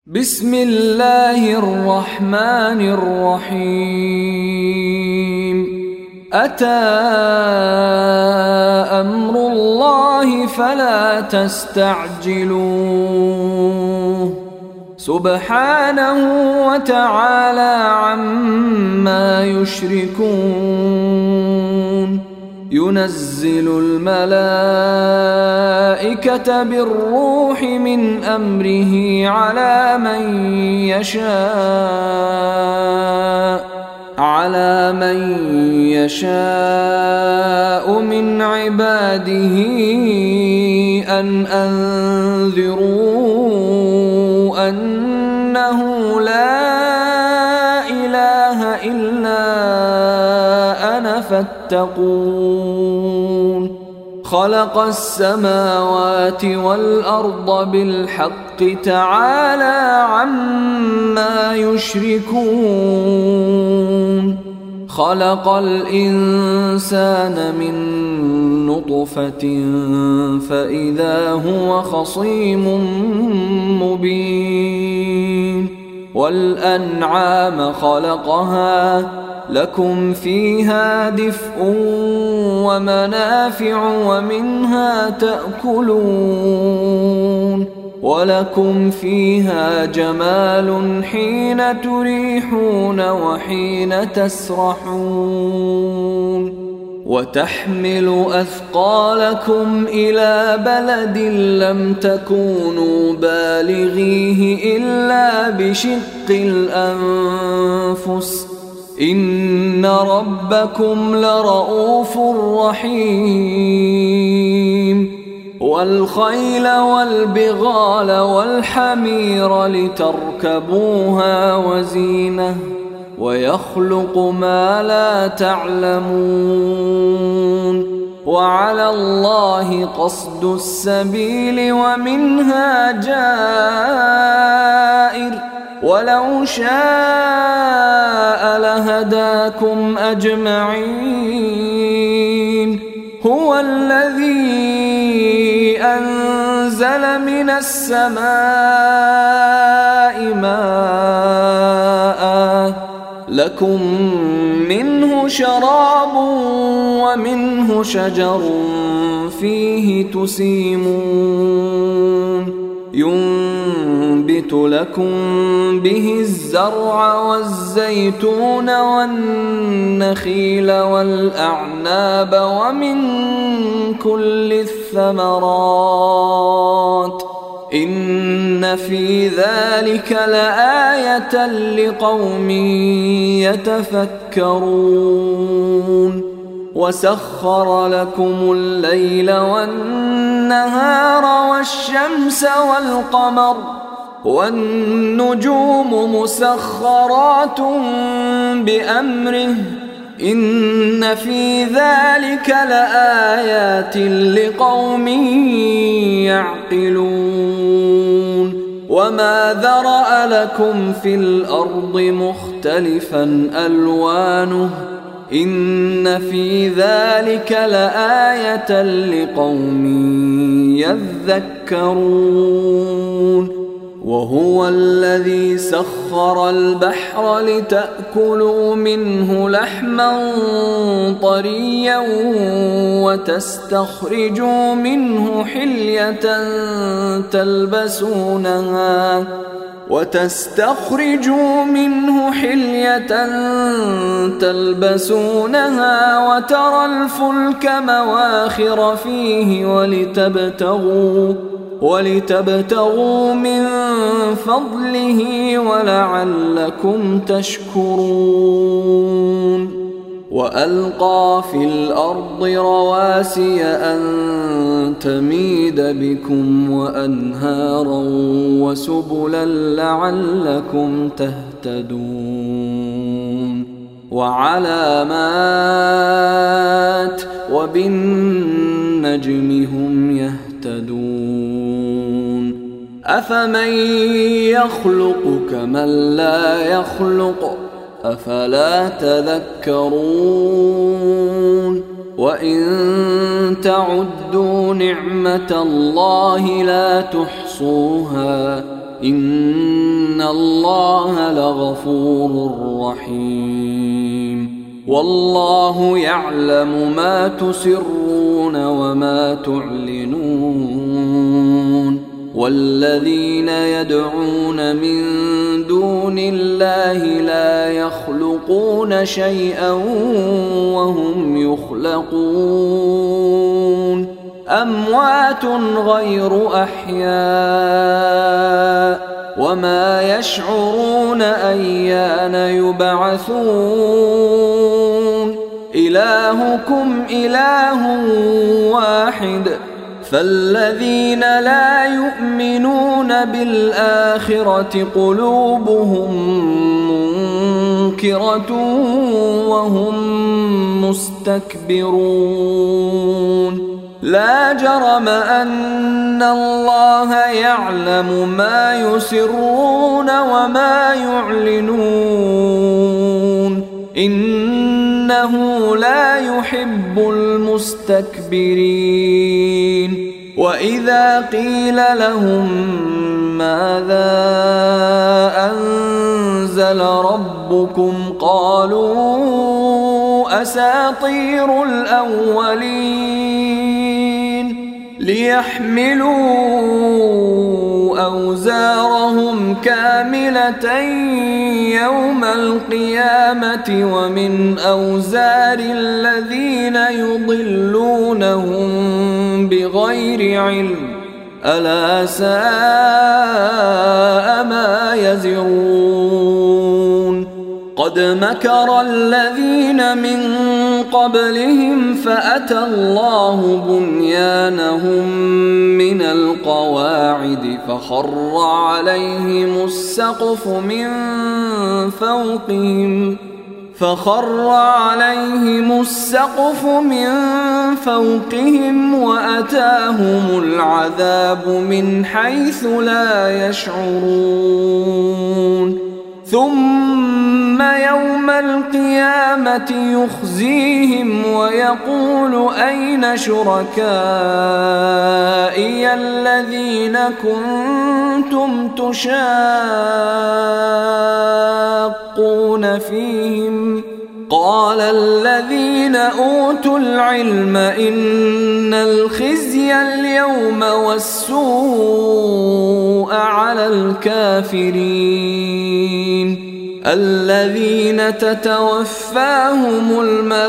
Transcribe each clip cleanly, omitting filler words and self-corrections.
بسم الله الرحمن الرحيم أتى أمر الله فلا تستعجلوه سبحانه وتعالى عما يشركون ينزل الملائكة بالروح من أمره على من يشاء من عباده أن أنذروا أنه لا إله إلا أنا فاتقون خلق السماوات والأرض بالحق تعالى عما يشركون خلق الإنسان من نطفة فإذا هو خصيم مبين والأنعام خلقها لكم فيها دفء ومنافع ومنها تأكلون ولكم فيها جمال حين تريحون وحين تسرحون وتحمل أثقالكم إلى بلد لم تكونوا بالغيه إلا بشق الأنفس إن ربكم لرؤوف رحيم والخيل والبغال والحمير لتركبوها وزينة ويخلق ما لا تعلمون وعلى الله قصد السبيل ومنها جائر ولو شاء لهداكم أجمعين هو الذي أنزل من السماء ماء لكم منه شراب ومنه شجر فيه تسيمون ينبت لكم به الزرع والزيتون والنخيل والأعناب ومن كل الثمرات إن في ذلك لآية لقوم يتفكرون وسخر لكم الليل والنهار والشمس والقمر والنجوم مسخرات بأمره إن في ذلك لآيات لقوم يعقلون وما ذرأ لكم في الأرض مختلفا ألوانه إن في ذلك لآية لقوم يذكرون وهو الذي سخر البحر لتأكلوا منه لحما طريا وتستخرجوا منه حلية تلبسونها وترى الفلك مواخر فيه ولتبتغوا من فضله ولعلكم تشكرون وألقى في الأرض رواسي أن تميد بكم وأنهارا وسبلا لعلكم تهتدون وعلامات وبالنجم هم يهتدون أفمن يخلق كمن لا يخلق أفلا تذكرون وإن تعدوا نعمة الله لا تحصوها إن إن الله لغفور رحيم والله يعلم ما تسرون وما تعلنون والذين يدعون من دون الله لا يخلقون شيئا وهم يخلقون أموات غير أحياء وما يشعرون أيان يبعثون إلهكم إله واحد فالذين لا يؤمنون بالآخرة قلوبهم منكرة وهم مستكبرون لا جرم أن الله يعلم ما يسرون وما يعلنون إنه لا يحب المستكبرين وإذا قيل لهم ماذا أنزل ربكم قالوا أساطير الأولين ليحملوا أوزارهم كاملة يوم القيامة ومن أوزار الذين يضلونهم بغير علم ألا ساء ما يزرون قد مكر الذين من قبلهم فأتى الله بنيانهم من القواعد فخر عليهم السقف من فوقهم وأتاهم العذاب من حيث لا يشعرون ثم يوم القيامة يخزيهم ويقول أين شركائي الذين كنتم تشاقون فيهم قال الذين أوتوا العلم إن الخزي اليوم والسوء على الكافرين الذين تتوفاهم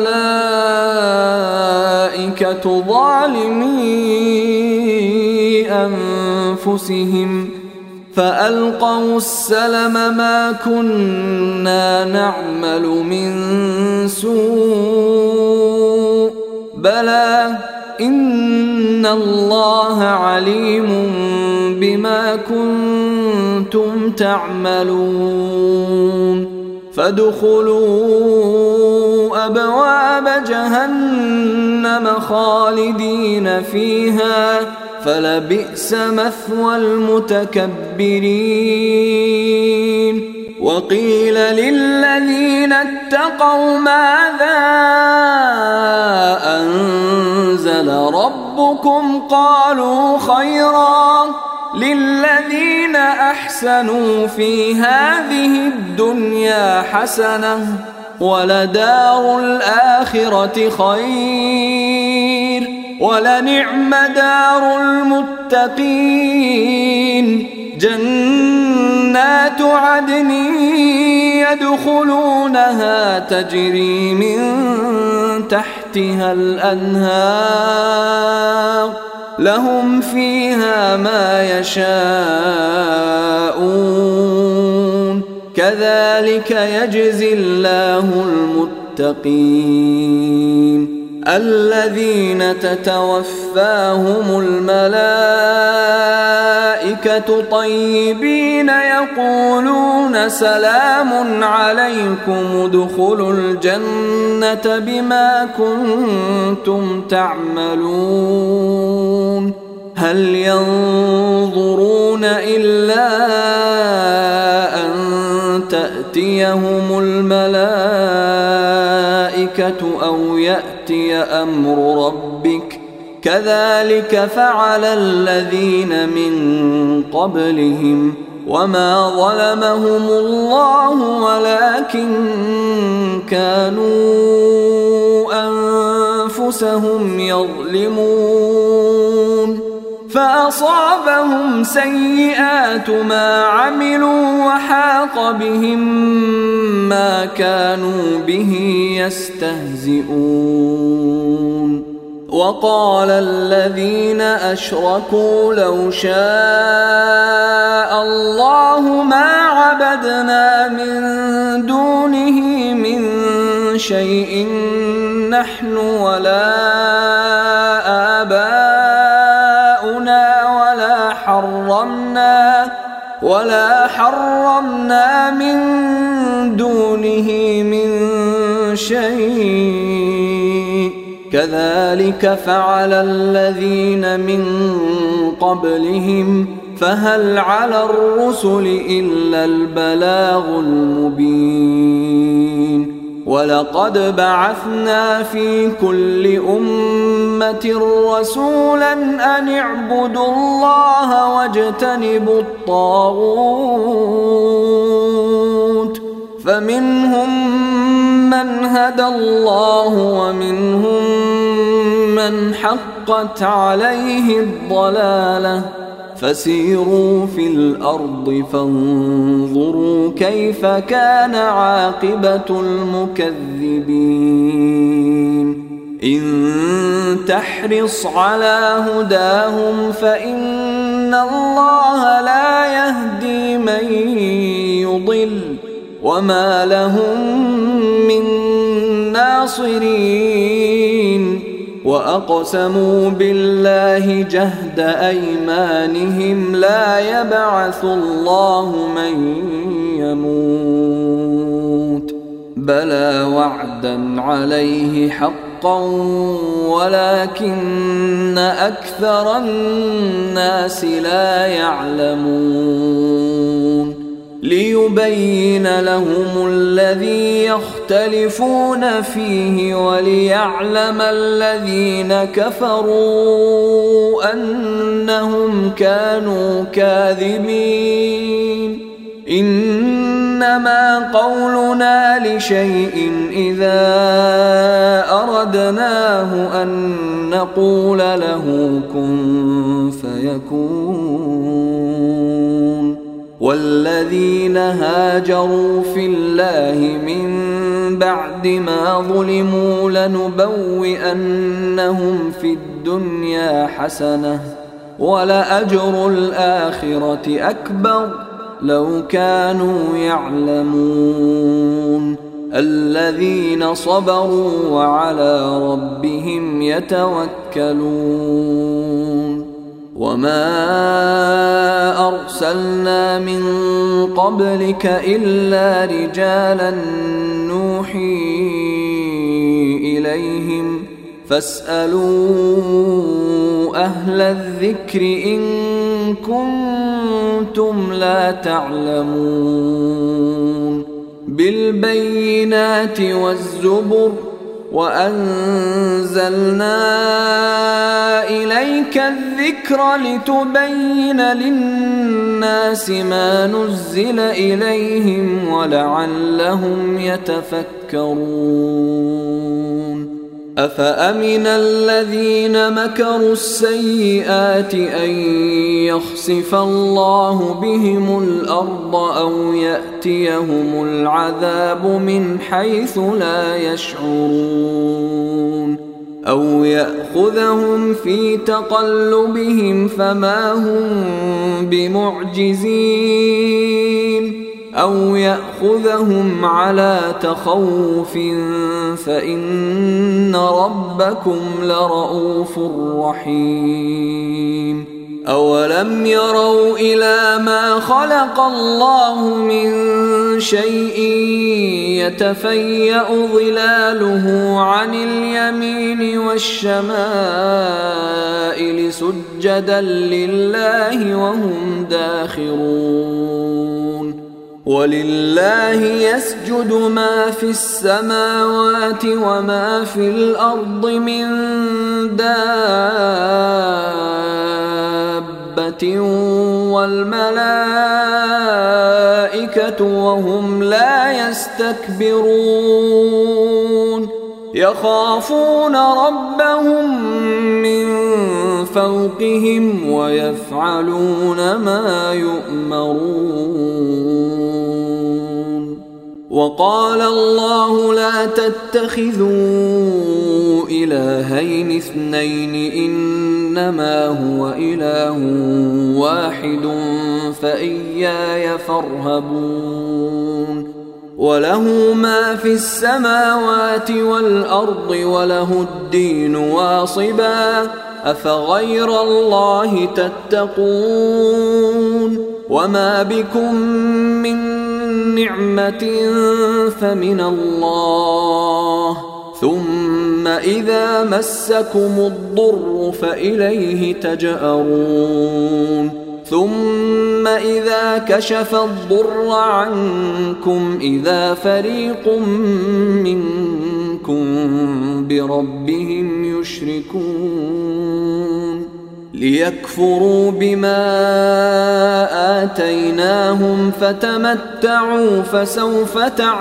الملائكة ظالمي أنفسهم فألقوا السلم ما كنا نعمل من سوء بلى إن الله عليم بما كنتم تعملون فادخلوا أبواب جهنم خالدين فيها فلبئس مثوى المتكبرين وقيل للذين اتقوا ماذا أنزل ربكم قالوا خيرا للذين أحسنوا في هذه الدنيا حسنة ولدار الآخرة خير ولنعم دار المتقين جنات عدن يدخلونها تجري من تحتها الأنهار لهم فيها ما يشاءون كذلك يجزي الله المتقين الذين تتوفاهم الملائكة طيبين يقولون سلام عليكم ادخلوا الجنة بما كنتم تعملون هل ينظرون إلا أن تأتيهم الملائكة أو يأتي أمر ربك كذلك فعل الذين من قبلهم وما ظلمهم الله ولكن كانوا أنفسهم يظلمون فأصابهم سيئات ما عملوا وحاق بهم ما كانوا به يستهزئون وقال الذين أشركوا لو شاء الله ما عبدنا من دونه من شيء نحن ولا آباؤنا ولا حرمنا من دونه من شيء كذلك فعل الذين من قبلهم فهل على الرسل إلا البلاغ المبين ولقد بعثنا في كل أمة رسولا أن اعبدوا الله واجتنبوا الطاغوت فمنهم من هدى الله ومنهم من حقت عليه الضلالة فسيروا في الأرض فانظروا كيف كان عاقبة المكذبين إن تحرص على هداهم فإن الله لا يهدي من يضل وما لهم من ناصرين وأقسموا بالله جهد أيمانهم لا يبعث الله من يموت بلى وعدا عليه حقا ولكن أكثر الناس لا يعلمون ليبين لهم الذي يختلفون فيه وليعلم الذين كفروا أنهم كانوا كاذبين إنما قولنا لشيء إذا أردناه أن نقول له كن فيكون والذين هاجروا في الله من بعد ما ظلموا لنبوئنهم في الدنيا حسنة ولأجر الآخرة أكبر لو كانوا يعلمون الذين صبروا وعلى ربهم يتوكلون وما أرسلنا من قبلك إلا رجالا نوحي إليهم فاسألوا أهل الذكر إن كنتم لا تعلمون بالبينات والزبر وأنزلنا إليك الذكر لتبين للناس ما نزل إليهم ولعلهم يتفكرون أفأمن الذين مكروا السيئات أن يخسف الله بهم الأرض أو يأتيهم العذاب من حيث لا يشعرون أو يأخذهم في تقلبهم فما هم بمعجزين أو يأخذهم على تخوف فإن ربكم لرؤوف رحيم أولم يروا إلى ما خلق الله من شيء يتفيأ ظلاله عن اليمين والشمائل سجدا لله وهم داخرون ولله يسجد ما في السماوات وما في الأرض من دابة والملائكة وهم لا يستكبرون يخافون ربهم من فوقهم ويفعلون ما يؤمرون. وقال الله لا تتخذوا إلهين اثنين إنما هو إله واحد فإياي فارهبون. وله ما في السماوات والأرض وله الدين واصبا أفغير الله تتقون. وما بكم من نعمة فمن الله ثم إذا مسكم الضر فإليه تجأرون. ثم إذا كشف الضر عنكم إذا فريق منكم بربهم يشركون ليكفروا بما آتيناهم فتمتعوا فسوف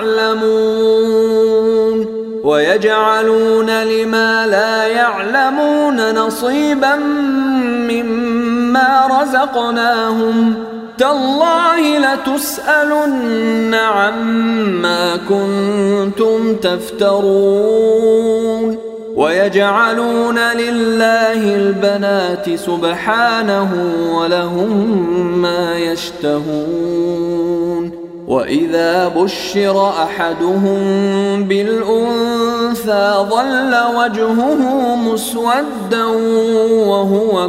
تعلمون. ويجعلون لما لا يعلمون نصيبا مما رزقناهم تالله لتسألن عما كنتم تفترون. ويجعلون لله البنات سبحانه ولهم ما يشتهون. وإذا بشر أحدهم بالأنثى ظل وجهه مسودا وهو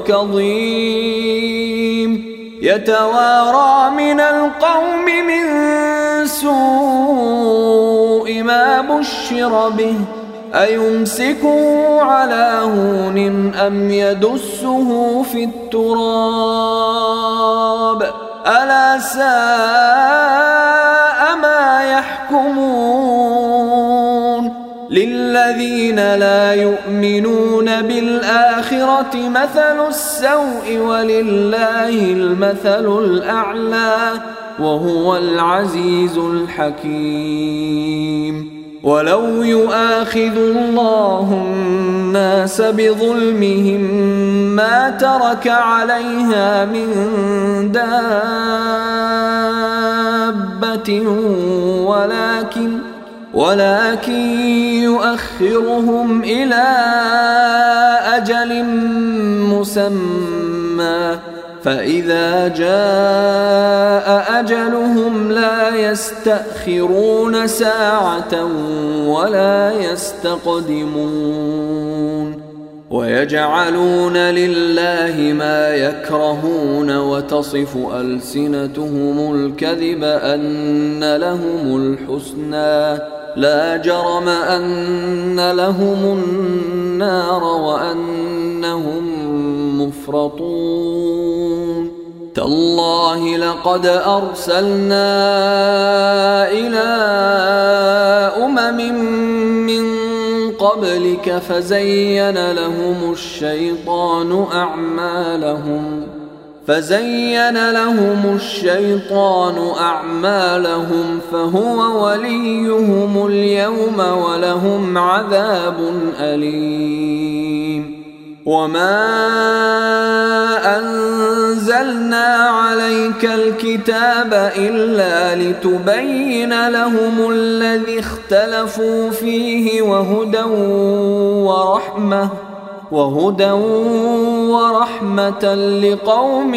كظيم يتوارى من القوم من سوء ما بشر به أيمسكه على هون أم يدسه في التراب ألا ساء ما يحكمون. للذين لا يؤمنون بالآخرة مثل السوء ولله المثل الأعلى وهو العزيز الحكيم. ولو يؤاخذ الله الناس بظلمهم ما ترك عليها من دابة ولكن يؤخرهم إلى أجل مسمى فإذا جاء أجلهم لا يستأخرون ساعة ولا يستقدمون. ويجعلون لله ما يكرهون وتصف ألسنتهم الكذب أن لهم الحسنى لا جرم أن لهم النار وأنهم مفرطون. تالله لقد أرسلنا إلى أمم من قبلك فزين لهم الشيطان أعمالهم فهو وليهم اليوم ولهم عذاب أليم. وما أنزلنا عليك الكتاب إلا لتبين لهم الذي اختلفوا فيه وهدى ورحمة لقوم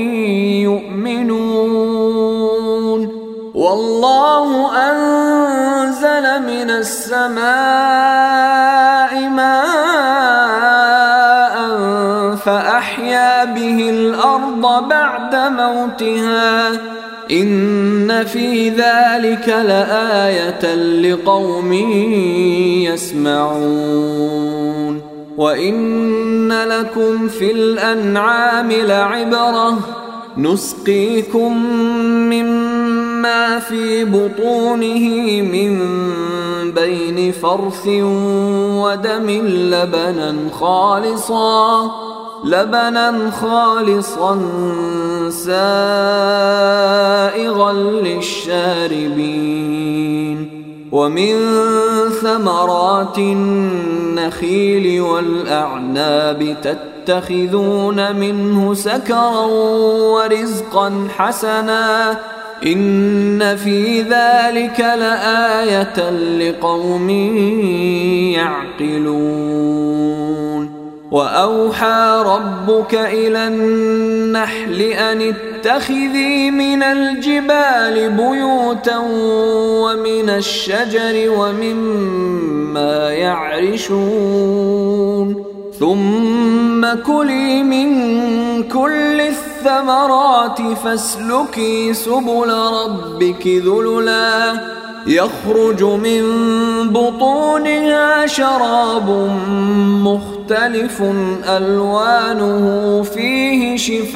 يؤمنون. والله أنزل من السماء ماء فأحيا به الأرض بعد موتها إن في ذلك لآية لقوم يسمعون. وإن لكم في الأنعام لعبرة نسقيكم مما في بطونه من بين فرث ودم لبنا لبنا خالصا سائغا للشاربين ومن ثمرات النخيل والأعناب تتخذون منه سكرا ورزقا حسنا إن في ذلك لآية لقوم يعقلون وأوحى ربك إلى النحل أن اتخذي من الجبال بيوتا ومن الشجر ومما يعرشون ثم كلي من كل الثمرات فاسلكي سبل ربك ذللا يخرج من بطونها شراب مختلف ألوانه فيه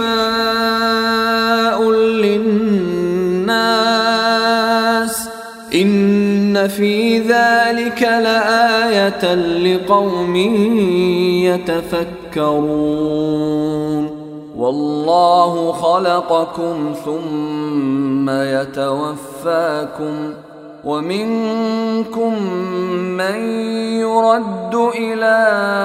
شفاء للناس إن في ذلك لآية لقوم يتفكرون والله خلقكم ثم يتوفاكم ومنكم من يرد إلى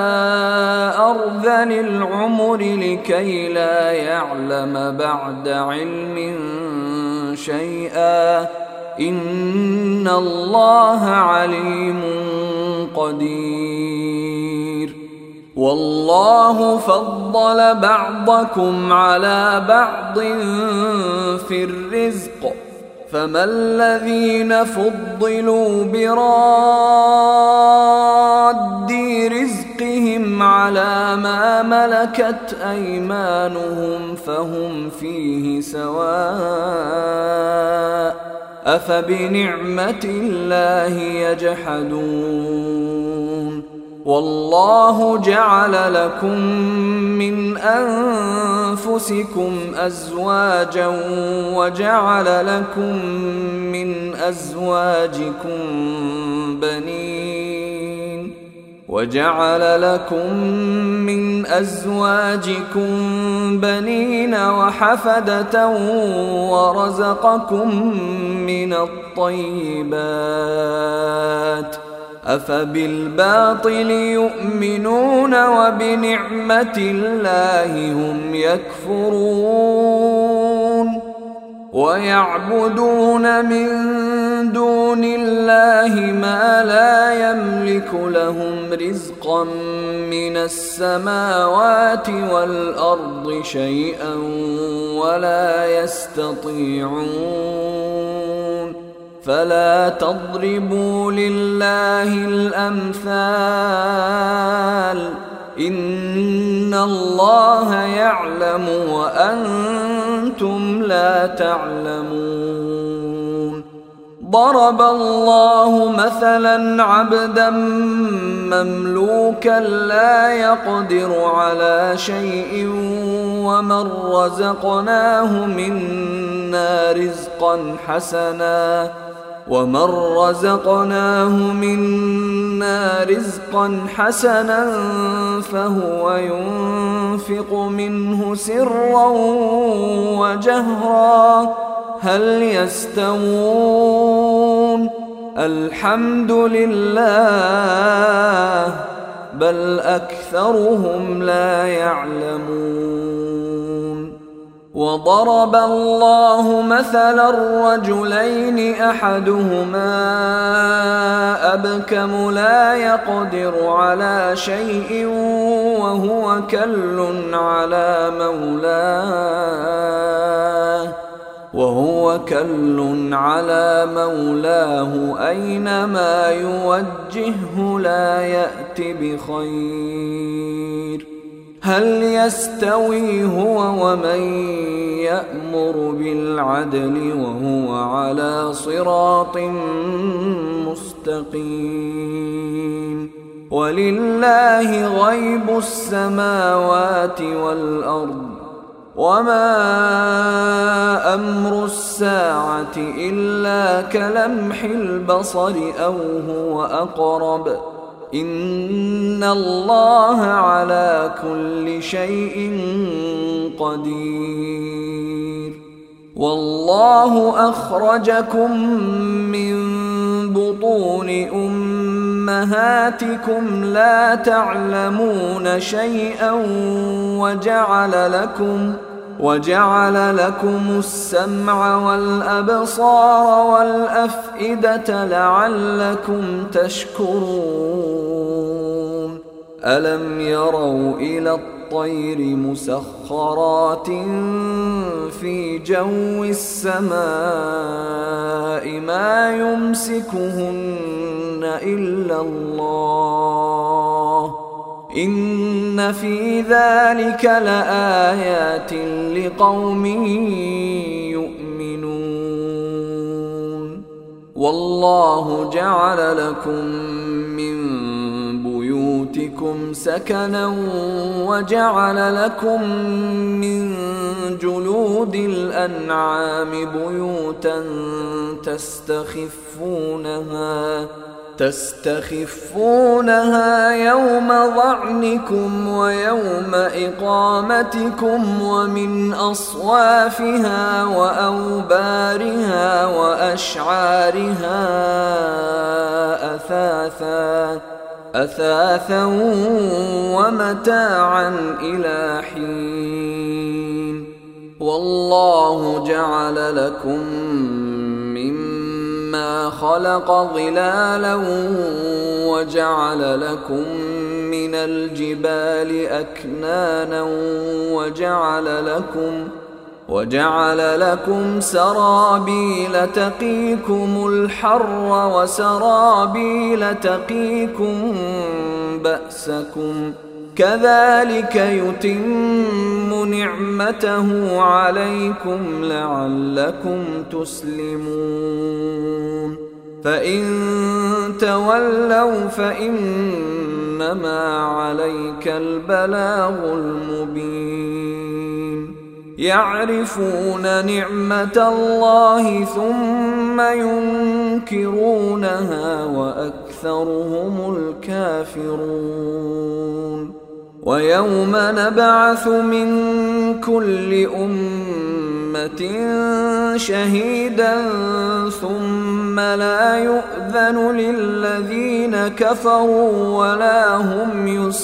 أرذل العمر لكي لا يعلم بعد علم شيئا إن الله عليم قدير والله فضل بعضكم على بعض في الرزق فما الذين فضلوا براد رزقهم على ما ملكت أيمانهم فهم فيه سواء أفبنعمة الله يجحدون والله جعل لكم من أنفسكم أزواجا وجعل لكم من أزواجكم بنين وحفدة ورزقكم من الطيبات أفبالباطل يؤمنون وبنعمة الله هم يكفرون ويعبدون من دون الله ما لا يملك لهم رزقا من السماوات والأرض شيئا ولا يستطيعون فلا تضربوا لله الأمثال إن الله يعلم وأنتم لا تعلمون ضرب الله مثلا عبدا مملوكا لا يقدر على شيء ومن رزقناه منا رزقا حسنا فهو ينفق منه سرا وجهرا هل يستوون الحمد لله بل أكثرهم لا يعلمون وضرب الله مثلا رجلين أحدهما أبكم لا يقدر على شيء وهو كل على مولاه أينما يوجهه لا يأت بخير هل يستوي هو ومن يأمر بالعدل وهو على صراط مستقيم ولله غيب السماوات والأرض وما أمر الساعة إلا كلمح البصر أو هو أقرب إن الله على كل شيء قدير. والله أخرجكم من بطون أمهاتكم لا تعلمون شيئا وجعل لكم السمع والأبصار والأفئدة لعلكم تشكرون. ألم يروا إلى الطير مسخرات في جو السماء ما يمسكهن إلا الله إن في ذلك لآيات لقوم يؤمنون. والله جعل لكم من بيوتكم سكنا وجعل لكم من جلود الأنعام بيوتا تستخفونها يوم ظعنكم ويوم إقامتكم ومن أصوافها وأوبارها وأشعارها أثاثا ومتاعا إلى حين. والله جعل لكم مما خلق ظلالا وجعل لكم من الجبال أكنانا وجعل لكم سرابيل تقيكم الحر وسرابيل تقيكم بأسكم كذلك يتم نعمته عليكم لعلكم تسلمون. فإن تولوا فإنما عليك البلاغ المبين. يعرفون نعمة الله ثم ينكرونها وأكثرهم الكافرون. ويوم نبعث من كل أمة شهيدا ثم لا يؤذن للذين كفروا ولا هم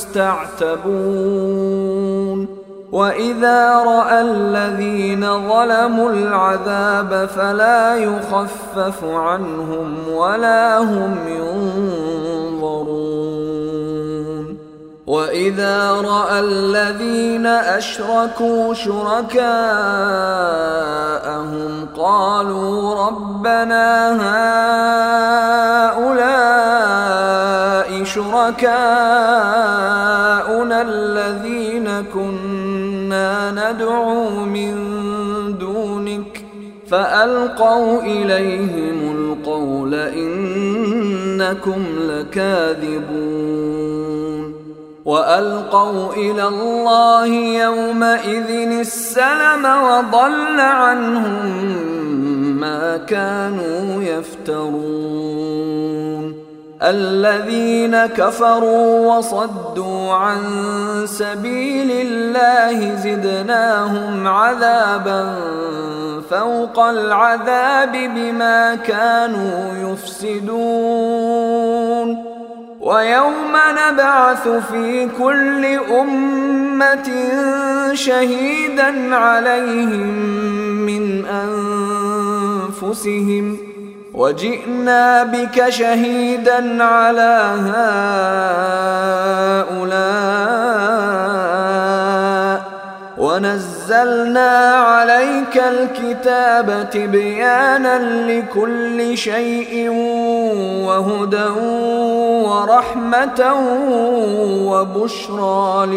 يستعتبون. وإذا رأى الذين ظلموا العذاب فلا يخفف عنهم ولا هم ينظرون. وإذا رأى الذين أشركوا شركاءهم قالوا ربنا هؤلاء شركاؤنا الذين كنا ندعو من دونك فألقوا إليهم القول إنكم لكاذبون. وألقوا إلى الله يومئذ السلم وضل عنهم ما كانوا يفترون. الذين كفروا وصدوا عن سبيل الله زدناهم عذابا فوق العذاب بما كانوا يفسدون. ويوم نبعث في كل أمة شهيدا عليهم من أنفسهم وجئنا بك شهيدا على هؤلاء ونزلنا عليك الكتاب تبيانا لكل شيء وهدى ورحمة وبشرى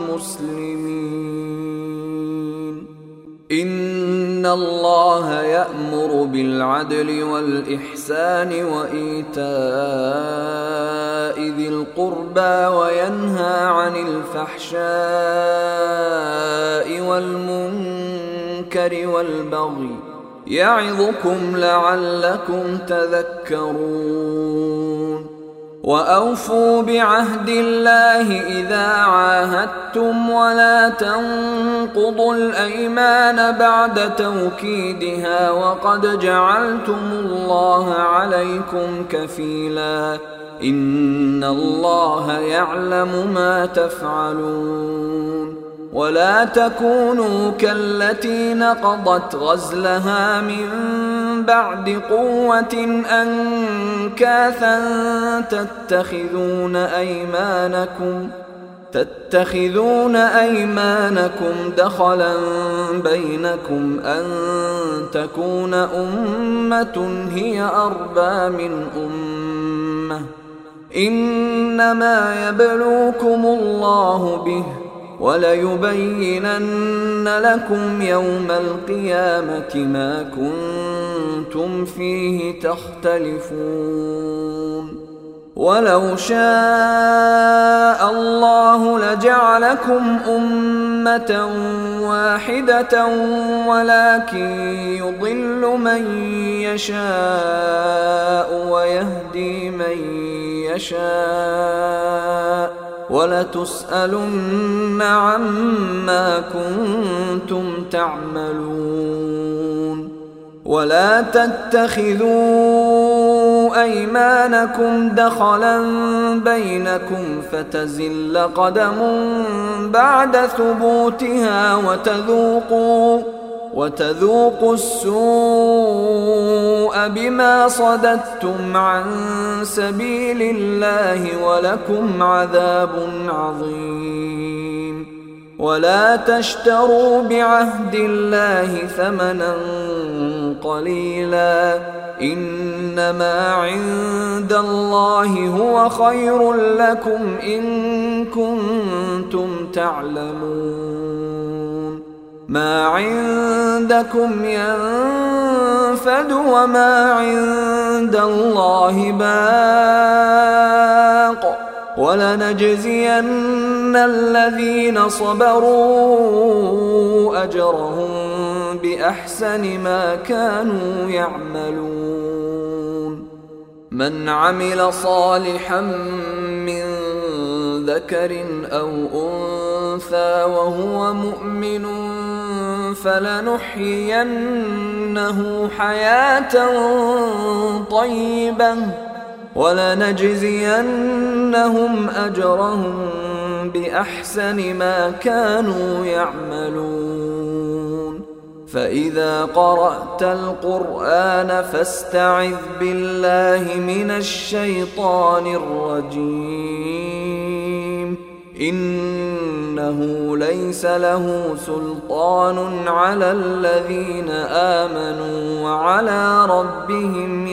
للمسلمين. إن الله يأمر بالعدل والإحسان وإيتاء ذي القربى وينهى عن الفحشاء والمنكر والبغي يعظكم لعلكم تذكرون. وأوفوا بعهد الله إذا عاهدتم ولا تنقضوا الأيمان بعد توكيدها وقد جعلتم الله عليكم كفيلا إن الله يعلم ما تفعلون ولا تكونوا كالتي نقضت غزلها من بعد قوة أنكاثا تتخذون أيمانكم دخلا بينكم أن تكون أمة هي أربى من أمة إنما يبلوكم الله به وليبينن لكم يوم القيامة ما كنتم فيه تختلفون ولو شاء الله لجعلكم أمة واحدة ولكن يضل من يشاء ويهدي من يشاء ولتسألن عما كنتم تعملون ولا تتخذوا أيمانكم دخلا بينكم فتزل قدم بعد ثبوتها وتذوقوا السوء بما صددتم عن سبيل الله ولكم عذاب عظيم ولا تشتروا بعهد الله ثمنا قليلا إنما عند الله هو خير لكم إن كنتم تعلمون ما عندكم ينفد وما عند الله باق ولنجزين الذين صبروا أجرهم بأحسن ما كانوا يعملون من عمل صالحا من ذكر أو أنثى وهو مؤمن فلنحيينه حياة طيبة ولنجزينهم أجرهم بأحسن ما كانوا يعملون فإذا قرأت القرآن فاستعذ بالله من الشيطان الرجيم إنه ليس له سلطان على الذين آمنوا وعلى ربهم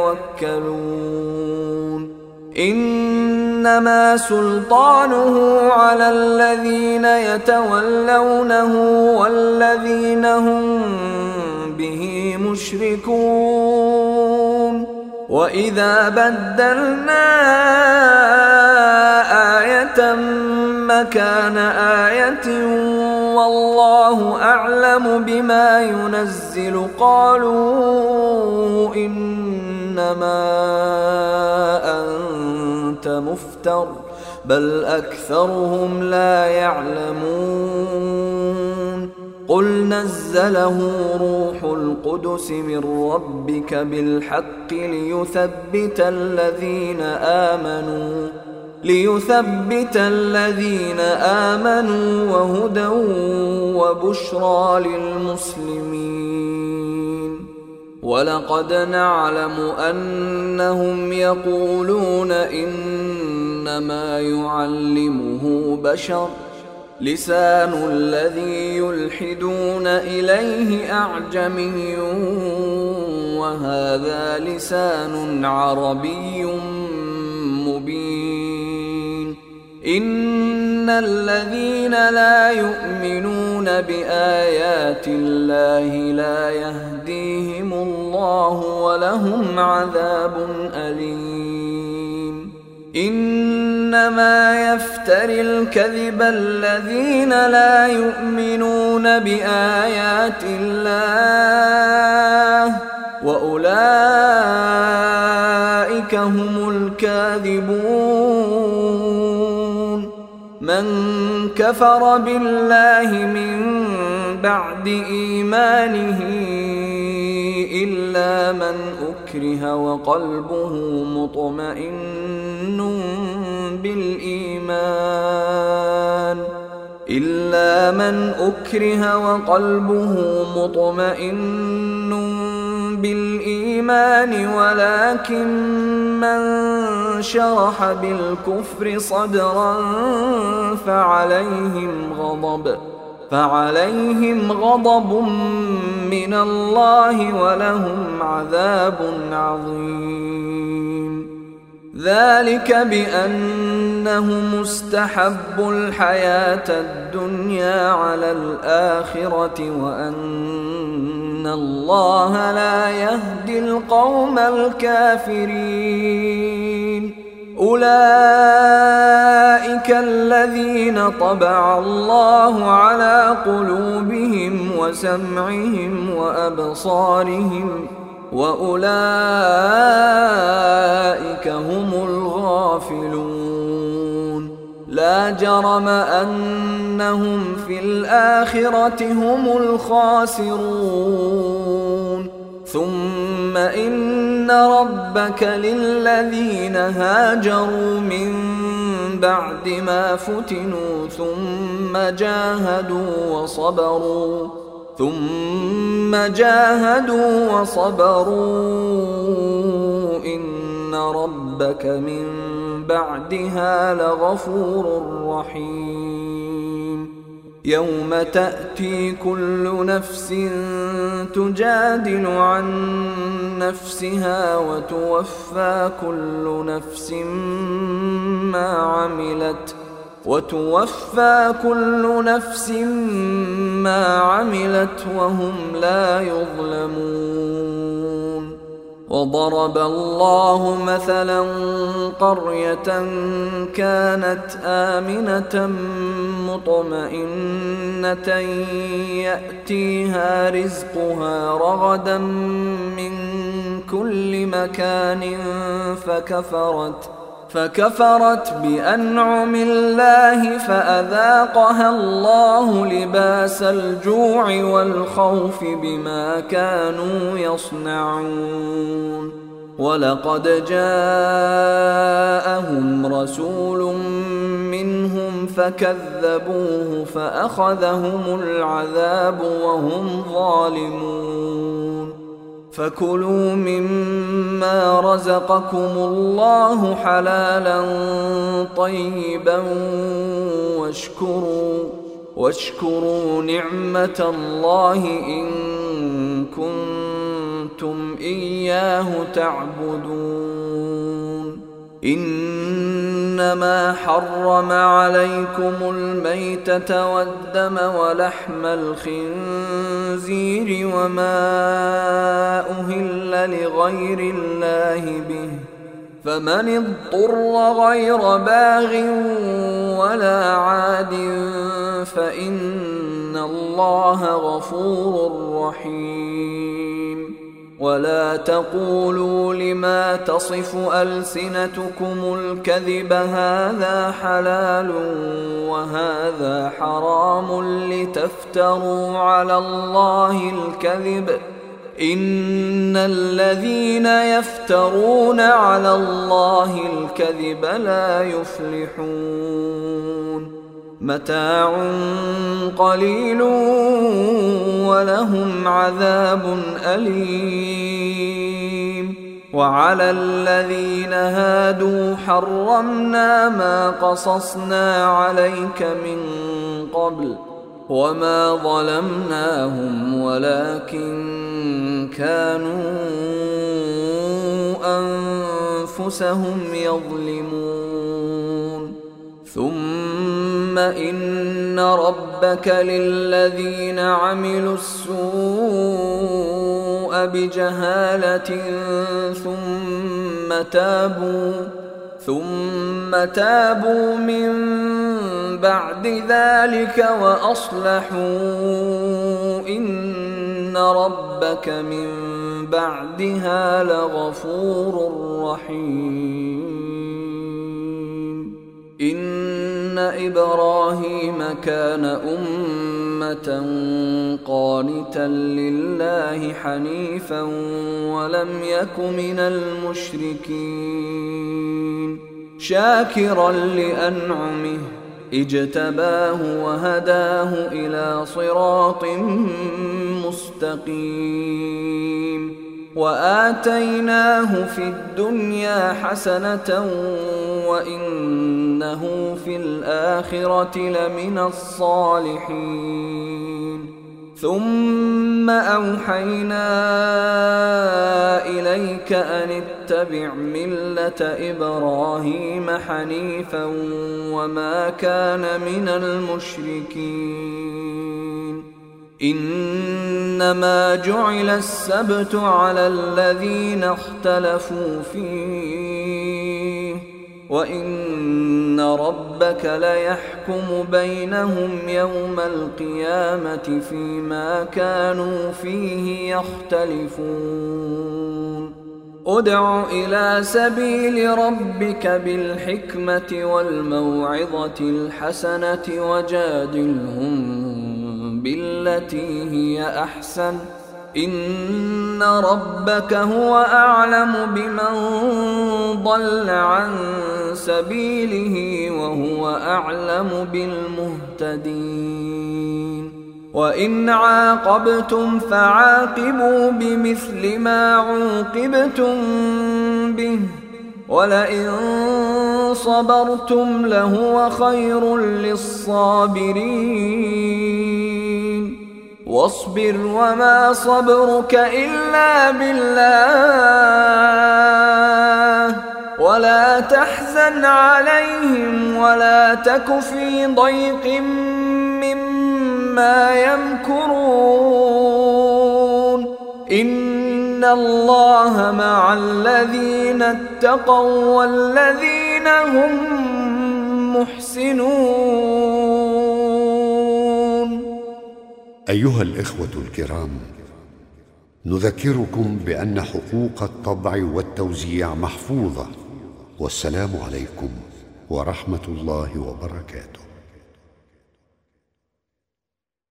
يتوكلون إنما سلطانه على الذين يتولونه والذين هم به مشركون وإذا بدلنا آية مكان آية والله أعلم بما ينزل قالوا إنما أنت مفتر بل أكثرهم لا يعلمون قل نزله روح القدس من ربك بالحق ليثبت الذين آمنوا وهدى وبشرى للمسلمين ولقد نعلم أنهم يقولون إنما يعلمه بشر لسان الذي يلحدون إليه أعجمي وهذا لسان عربي مبين إن الذين لا يؤمنون بآيات الله لا يهديهم الله ولهم عذاب أليم إنما يفتري الكذب الذين لا يؤمنون بآيات الله وأولئك أولئك هم الكاذبون. من كفر بالله من بعد إيمانه إلا من أكره وقلبه مطمئن بالإيمان ولكن من شرح بالكفر صدرا فعليهم غضب من الله ولهم عذاب عظيم. ذلك بأنهم استحبوا الحياة الدنيا على الآخرة وأن الله لا يهدي القوم الكافرين. أولئك الذين طبع الله على قلوبهم وسمعهم وأبصارهم وأولئك هم الغافلون. لا جرم أنهم في الآخرة هم الخاسرون. ثم إن ربك للذين هاجروا من بعد ما فتنوا ثم جاهدوا وصبروا إن ربك من بعدها لغفور رحيم. يوم تأتي كل نفس تجادل عن نفسها وتوفى كل نفس ما عملت وهم لا يظلمون. وضرب الله مثلا قرية كانت آمنة مطمئنة يأتيها رزقها رغدا من كل مكان فكفرت بأنعم الله فأذاقها الله لباس الجوع والخوف بما كانوا يصنعون. ولقد جاءهم رسول منهم فكذبوه فأخذهم العذاب وهم ظالمون. فكلوا مما رزقكم الله حلالا طيبا واشكروا نعمة الله إن كنتم إياه تعبدون. إنما حرم عليكم الميتة والدم ولحم الخنزير وما أهل لغير الله به، فمن اضطر غير باغ ولا عاد فإن الله غفور رحيم. ولا تقولوا لما تصف ألسنتكم الكذب هذا حلال وهذا حرام لتفتروا على الله الكذب. إن الذين يفترون على الله الكذب لا يفلحون. متاع قليل ولهم عذاب أليم. وعلى الذين هادوا حرمنا ما قصصنا عليك من قبل وما ظلمناهم ولكن كانوا أنفسهم يظلمون. ثم إن ربك للذين عملوا السوء بجهالة ثم تابوا من بعد ذلك وأصلحوا إن ربك من بعدها لغفور رحيم. إن إبراهيم كان أمة قانتا لله حنيفا ولم يك من المشركين شاكرا لأنعمه اجتباه وهداه إلى صراط مستقيم وآتيناه في الدنيا حسنة وإنه في الآخرة لمن الصالحين. ثم أوحينا إليك أن اتبع ملة إبراهيم حنيفا وما كان من المشركين. إنما جعل السبت على الذين اختلفوا فيه وإن ربك ليحكم بينهم يوم القيامة فيما كانوا فيه يختلفون. ادع إلى سبيل ربك بالحكمة والموعظة الحسنة وجادلهم بالتي هي أحسن إن ربك هو أعلم بمن ضل عن سبيله وهو أعلم بالمهتدين. وإن عاقبتم فعاقبوا بمثل ما عوقبتم به ولئن صبرتم لهو خير للصابرين. واصبر وما صبرك إلا بالله ولا تحزن عليهم ولا تك في ضيق مما يمكرون. إن الله مع الذين اتقوا والذين هم محسنون. أيها الإخوة الكرام، نذكركم بأن حقوق الطبع والتوزيع محفوظة. والسلام عليكم ورحمة الله وبركاته.